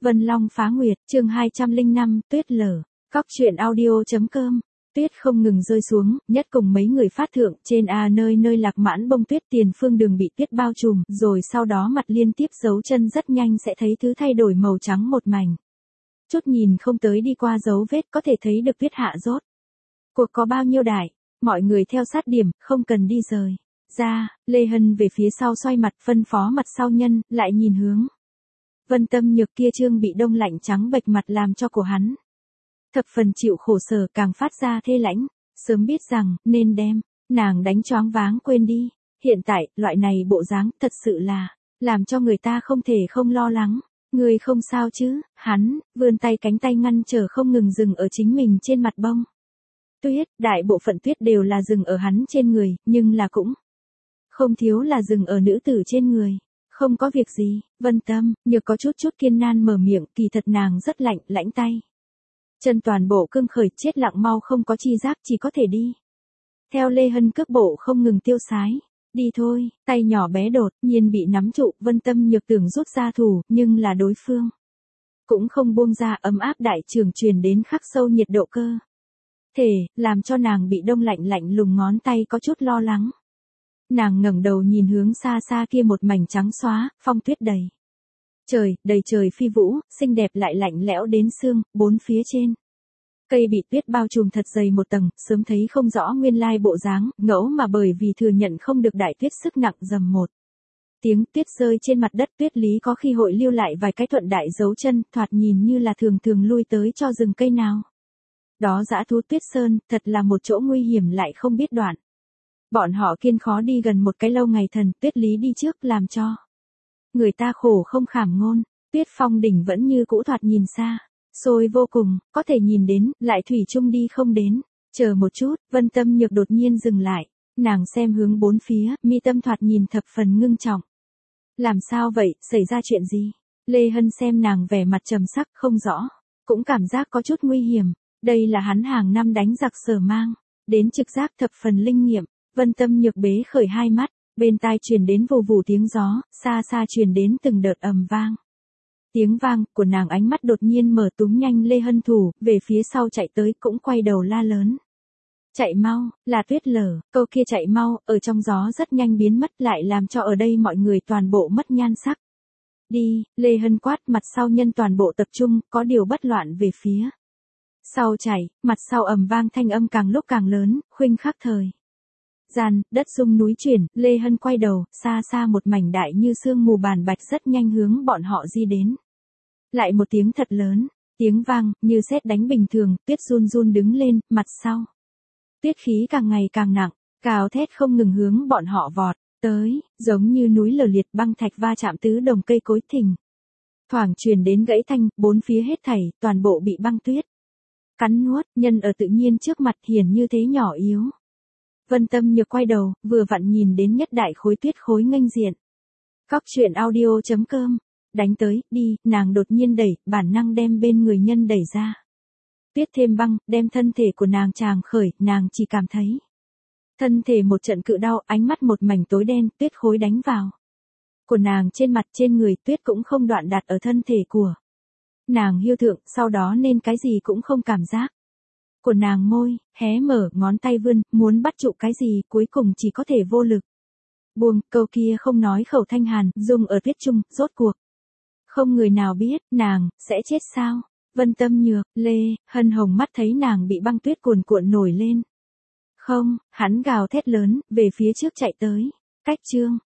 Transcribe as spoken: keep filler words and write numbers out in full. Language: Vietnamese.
Vân Long phá nguyệt, chương hai trăm lẻ năm, tuyết lở. Cóc truyện audio.com. Tuyết không ngừng rơi xuống, nhất cùng mấy người phát thượng, trên a nơi nơi lạc mãn bông tuyết, tiền phương đường bị tuyết bao trùm, rồi sau đó mặt liên tiếp dấu chân rất nhanh sẽ thấy thứ thay đổi màu trắng một mảnh. Chút nhìn không tới đi qua dấu vết có thể thấy được tuyết hạ rốt. Cuộc có bao nhiêu đại, mọi người theo sát điểm, không cần đi rời. Ra, Lê Hân về phía sau xoay mặt phân phó mặt sau nhân, lại nhìn hướng. Vân Tâm Nhược kia trương bị đông lạnh trắng bệch mặt làm cho của hắn thập phần chịu khổ sở, càng phát ra thê lãnh, sớm biết rằng nên đem nàng đánh choáng váng quên đi, hiện tại loại này bộ dáng thật sự là làm cho người ta không thể không lo lắng. Người không sao chứ? Hắn vươn tay, cánh tay ngăn trở không ngừng dừng ở chính mình trên mặt bông tuyết, đại bộ phận tuyết đều là dừng ở hắn trên người, nhưng là cũng không thiếu là dừng ở nữ tử trên người. Không có việc gì, Vân Tâm Nhược có chút chút kiên nan mở miệng, kỳ thật nàng rất lạnh, lãnh tay. Chân toàn bộ cương khởi, chết lặng mau không có chi giác, chỉ có thể đi. Theo Lê Hân cước bộ không ngừng tiêu sái. Đi thôi, tay nhỏ bé đột nhiên bị nắm trụ, Vân Tâm Nhược tưởng rút ra thủ, nhưng là đối phương cũng không buông ra, ấm áp đại trường truyền đến khắc sâu nhiệt độ cơ thể, làm cho nàng bị đông lạnh lạnh lùng ngón tay có chút lo lắng. Nàng ngẩng đầu nhìn hướng xa xa kia một mảnh trắng xóa, phong tuyết đầy trời, đầy trời phi vũ, xinh đẹp lại lạnh lẽo đến xương, bốn phía trên cây bị tuyết bao trùm thật dày một tầng, sớm thấy không rõ nguyên lai bộ dáng, ngẫu mà bởi vì thừa nhận không được đại tuyết sức nặng dầm một tiếng tuyết rơi trên mặt đất, tuyết lý có khi hội lưu lại vài cái thuận đại dấu chân, thoạt nhìn như là thường thường lui tới cho rừng cây nào đó dã thú. Tuyết sơn thật là một chỗ nguy hiểm lại không biết đoạn. Bọn họ kiên khó đi gần một cái lâu ngày thần, tuyết lý đi trước làm cho người ta khổ không khảm ngôn. Tuyết phong đỉnh vẫn như cũ thoạt nhìn xa xôi vô cùng, có thể nhìn đến, lại thủy chung đi không đến. Chờ một chút, Vân Tâm Nhược đột nhiên dừng lại, nàng xem hướng bốn phía, mi tâm thoạt nhìn thập phần ngưng trọng. Làm sao vậy, xảy ra chuyện gì? Lê Hân xem nàng vẻ mặt trầm sắc, không rõ, cũng cảm giác có chút nguy hiểm. Đây là hắn hàng năm đánh giặc sở mang đến trực giác thập phần linh nghiệm. Vân Tâm Nhược bế khởi hai mắt, bên tai truyền đến vù vù tiếng gió, xa xa truyền đến từng đợt ầm vang. Tiếng vang của nàng, ánh mắt đột nhiên mở, túm nhanh Lê Hân thủ, về phía sau chạy tới, cũng quay đầu la lớn. Chạy mau, là tuyết lở, câu kia chạy mau, ở trong gió rất nhanh biến mất, lại làm cho ở đây mọi người toàn bộ mất nhan sắc. Đi, Lê Hân quát, mặt sau nhân toàn bộ tập trung, có điều bất loạn về phía sau chạy, mặt sau ầm vang thanh âm càng lúc càng lớn, khuynh khắc thời gian, đất rung núi chuyển. Lê Hân quay đầu, xa xa một mảnh đại như sương mù bàn bạch rất nhanh hướng bọn họ di đến. Lại một tiếng thật lớn, tiếng vang, như sét đánh bình thường, tuyết run run đứng lên, mặt sau tuyết khí càng ngày càng nặng, gào thét không ngừng hướng bọn họ vọt tới, giống như núi lở liệt, băng thạch va chạm tứ đồng cây cối thình thoảng truyền đến gãy thanh, bốn phía hết thảy, toàn bộ bị băng tuyết cắn nuốt, nhân ở tự nhiên trước mặt hiển như thế nhỏ yếu. Vân Tâm Nhược quay đầu, vừa vặn nhìn đến nhất đại khối tuyết khối nghênh diện. Cóc truyện audio.com. Đánh tới, đi, nàng đột nhiên đẩy, bản năng đem bên người nhân đẩy ra. Tuyết thêm băng, đem thân thể của nàng tràng khởi, nàng chỉ cảm thấy thân thể một trận cự đau, ánh mắt một mảnh tối đen, tuyết khối đánh vào của nàng trên mặt, trên người, tuyết cũng không đoạn đặt ở thân thể của nàng hiu thượng, sau đó nên cái gì cũng không cảm giác. Của nàng môi, hé mở, ngón tay vươn, muốn bắt trụ cái gì, cuối cùng chỉ có thể vô lực buông, câu kia không nói khẩu thanh hàn, dùng ở tuyết trung, rốt cuộc không người nào biết, nàng sẽ chết sao? Vân Tâm Nhược, Lê Hân hồng mắt thấy nàng bị băng tuyết cuồn cuộn nổi lên. Không, hắn gào thét lớn, về phía trước chạy tới. Cách chương